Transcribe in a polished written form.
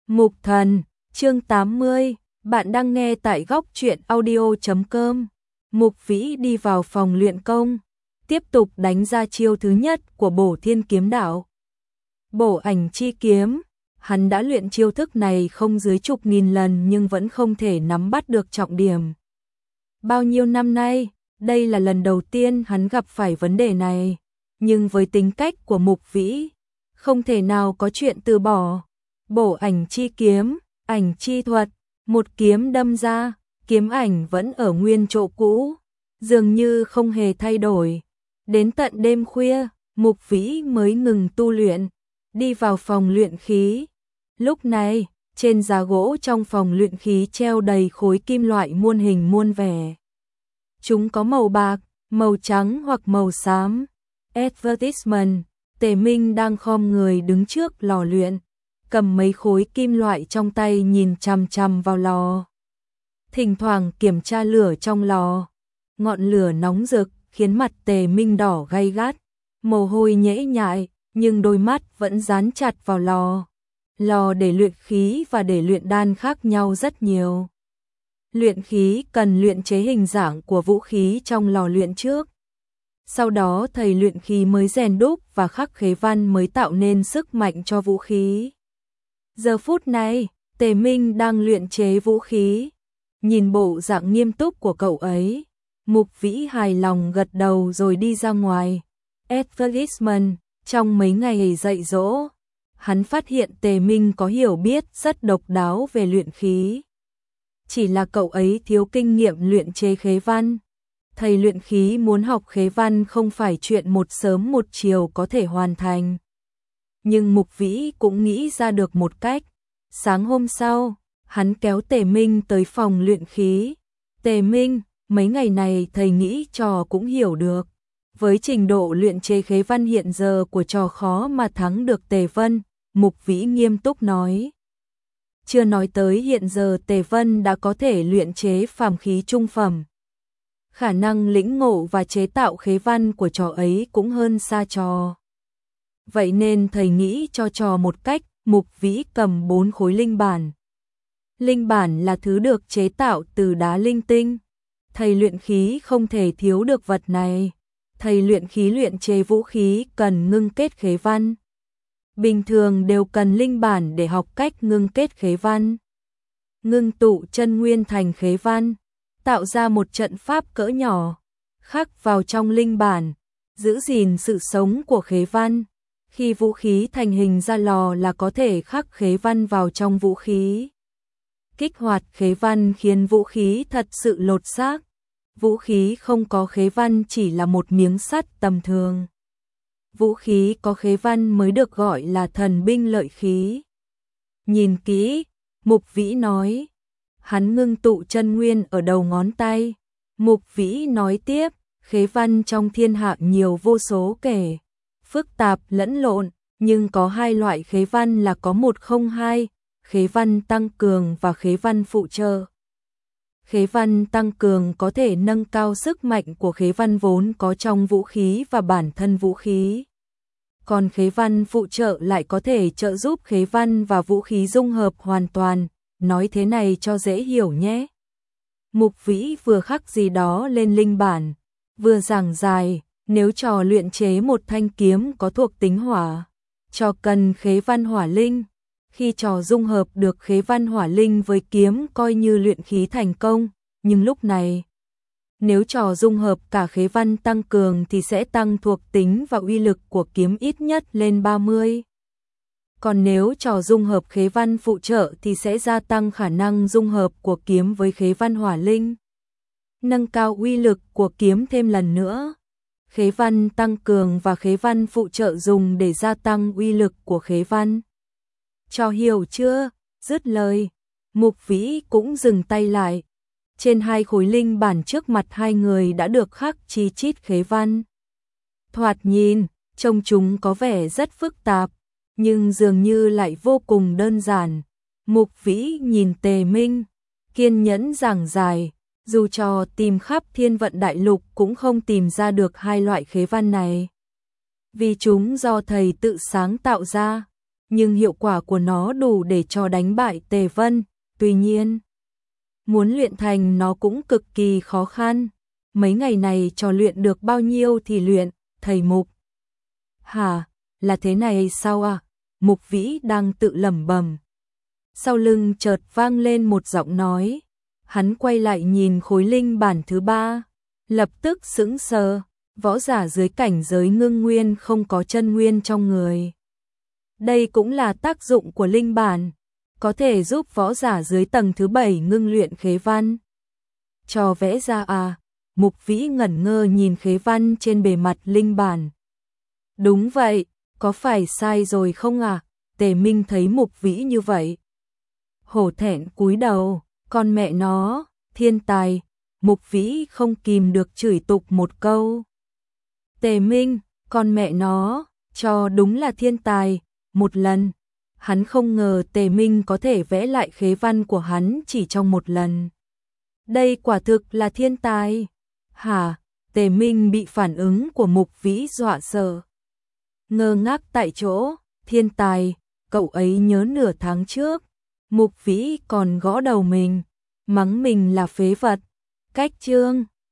Mục Thần, chương 80, bạn đang nghe tại góc truyện audio.com. Mục Vĩ đi vào phòng luyện công, tiếp tục đánh ra chiêu thứ nhất của Bổ Thiên Kiếm Đạo. Bổ Ảnh Chi Kiếm, hắn đã luyện chiêu thức này không dưới chục nghìn lần nhưng vẫn không thể nắm bắt được trọng điểm. Bao nhiêu năm nay, đây là lần đầu tiên hắn gặp phải vấn đề này, nhưng với tính cách của Mục Vĩ, không thể nào có chuyện từ bỏ. Bổ Ảnh Chi Kiếm, ảnh chi thuật, một kiếm đâm ra, kiếm ảnh vẫn ở nguyên chỗ cũ, dường như không hề thay đổi. Đến tận đêm khuya, Mục Vĩ mới ngừng tu luyện, đi vào phòng luyện khí. Lúc này, trên giá gỗ trong phòng luyện khí treo đầy khối kim loại muôn hình muôn vẻ. Chúng có màu bạc, màu trắng hoặc màu xám. Advertisement, Tề Minh đang khom người đứng trước lò luyện, cầm mấy khối kim loại trong tay nhìn chằm chằm vào lò. Thỉnh thoảng kiểm tra lửa trong lò. Ngọn lửa nóng rực khiến mặt Tề Minh đỏ gay gắt, mồ hôi nhễ nhại, nhưng đôi mắt vẫn dán chặt vào lò. Lò để luyện khí và để luyện đan khác nhau rất nhiều. Luyện khí cần luyện chế hình dạng của vũ khí trong lò luyện trước. Sau đó thầy luyện khí mới rèn đúc và khắc khế văn mới tạo nên sức mạnh cho vũ khí. Giờ phút này, Tề Minh đang luyện chế vũ khí. Nhìn bộ dạng nghiêm túc của cậu ấy, Mục Vĩ hài lòng gật đầu rồi đi ra ngoài. Advertisement, trong mấy ngày dạy dỗ, hắn phát hiện Tề Minh có hiểu biết rất độc đáo về luyện khí. Chỉ là cậu ấy thiếu kinh nghiệm luyện chế khế văn. Thầy luyện khí muốn học khế văn không phải chuyện một sớm một chiều có thể hoàn thành. Nhưng Mục Vĩ cũng nghĩ ra được một cách. Sáng hôm sau, hắn kéo Tề Minh tới phòng luyện khí. Tề Minh, mấy ngày này thầy nghĩ trò cũng hiểu được. Với trình độ luyện chế khế văn hiện giờ của trò khó mà thắng được Tề Vân, Mục Vĩ nghiêm túc nói. Chưa nói tới hiện giờ Tề Vân đã có thể luyện chế phàm khí trung phẩm. Khả năng lĩnh ngộ và chế tạo khế văn của trò ấy cũng hơn xa trò. Vậy nên thầy nghĩ cho trò một cách. Mục Vĩ cầm 4 khối linh bản. Linh bản là thứ được chế tạo từ đá linh tinh. Thầy luyện khí không thể thiếu được vật này. Thầy luyện khí luyện chế vũ khí cần ngưng kết khế văn. Bình thường đều cần linh bản để học cách ngưng kết khế văn. Ngưng tụ chân nguyên thành khế văn, tạo ra một trận pháp cỡ nhỏ, khắc vào trong linh bản, giữ gìn sự sống của khế văn. Khi vũ khí thành hình ra lò là có thể khắc khế văn vào trong vũ khí. Kích hoạt khế văn khiến vũ khí thật sự lột xác. Vũ khí không có khế văn chỉ là một miếng sắt tầm thường. Vũ khí có khế văn mới được gọi là thần binh lợi khí. Nhìn kỹ, Mục Vĩ nói. Hắn ngưng tụ chân nguyên ở đầu ngón tay. Mục Vĩ nói tiếp, khế văn trong thiên hạ nhiều vô số kể. Phức tạp lẫn lộn, nhưng có hai loại khế văn là có một không hai, khế văn tăng cường và khế văn phụ trợ. Khế văn tăng cường có thể nâng cao sức mạnh của khế văn vốn có trong vũ khí và bản thân vũ khí. Còn khế văn phụ trợ lại có thể trợ giúp khế văn và vũ khí dung hợp hoàn toàn, nói thế này cho dễ hiểu nhé. Mục Vĩ vừa khắc gì đó lên linh bản, vừa giảng giải. Nếu trò luyện chế một thanh kiếm có thuộc tính hỏa, trò cần khế văn hỏa linh. Khi trò dung hợp được khế văn hỏa linh với kiếm coi như luyện khí thành công, nhưng lúc này, nếu trò dung hợp cả khế văn tăng cường thì sẽ tăng thuộc tính và uy lực của kiếm ít nhất lên 30. Còn nếu trò dung hợp khế văn phụ trợ thì sẽ gia tăng khả năng dung hợp của kiếm với khế văn hỏa linh, nâng cao uy lực của kiếm thêm lần nữa. Khế văn tăng cường và khế văn phụ trợ dùng để gia tăng uy lực của khế văn. Trò hiểu chưa? Dứt lời, Mục Vĩ cũng dừng tay lại. Trên hai khối linh bản trước mặt hai người đã được khắc chi chít khế văn. Thoạt nhìn, trông chúng có vẻ rất phức tạp, nhưng dường như lại vô cùng đơn giản. Mục Vĩ nhìn Tề Minh, kiên nhẫn giảng giải. Dù cho tìm khắp thiên vận đại lục cũng không tìm ra được hai loại khế văn này. Vì chúng do thầy tự sáng tạo ra. nhưng hiệu quả của nó đủ để cho đánh bại Tề Vân. Tuy nhiên, muốn luyện thành nó cũng cực kỳ khó khăn. Mấy ngày này trò luyện được bao nhiêu thì luyện, thầy Mục. Hả, là thế này sao à? Mục Vĩ đang tự lẩm bẩm. Sau lưng chợt vang lên một giọng nói. Hắn quay lại nhìn khối linh bản thứ 3, lập tức sững sờ. Võ giả dưới cảnh giới ngưng nguyên không có chân nguyên trong người. Đây cũng là tác dụng của linh bản, có thể giúp võ giả dưới tầng thứ 7 ngưng luyện khế văn. Cho vẽ ra à? Mục Vĩ ngẩn ngơ nhìn khế văn trên bề mặt linh bản. Đúng vậy, có phải sai rồi không à? Tề Minh thấy Mục Vĩ như vậy, hổ thẹn cúi đầu, con mẹ nó, thiên tài. Mục Vĩ không kìm được chửi tục một câu. Tề Minh, con mẹ nó, cho đúng là thiên tài. Một lần, hắn không ngờ Tề Minh có thể vẽ lại khế văn của hắn chỉ trong một lần. Đây quả thực là thiên tài. Hả? Tề Minh bị phản ứng của Mục Vĩ dọa sợ. Ngơ ngác tại chỗ, thiên tài, cậu ấy nhớ nửa tháng trước. Mục Vĩ còn gõ đầu mình, mắng mình là phế vật. Cách chương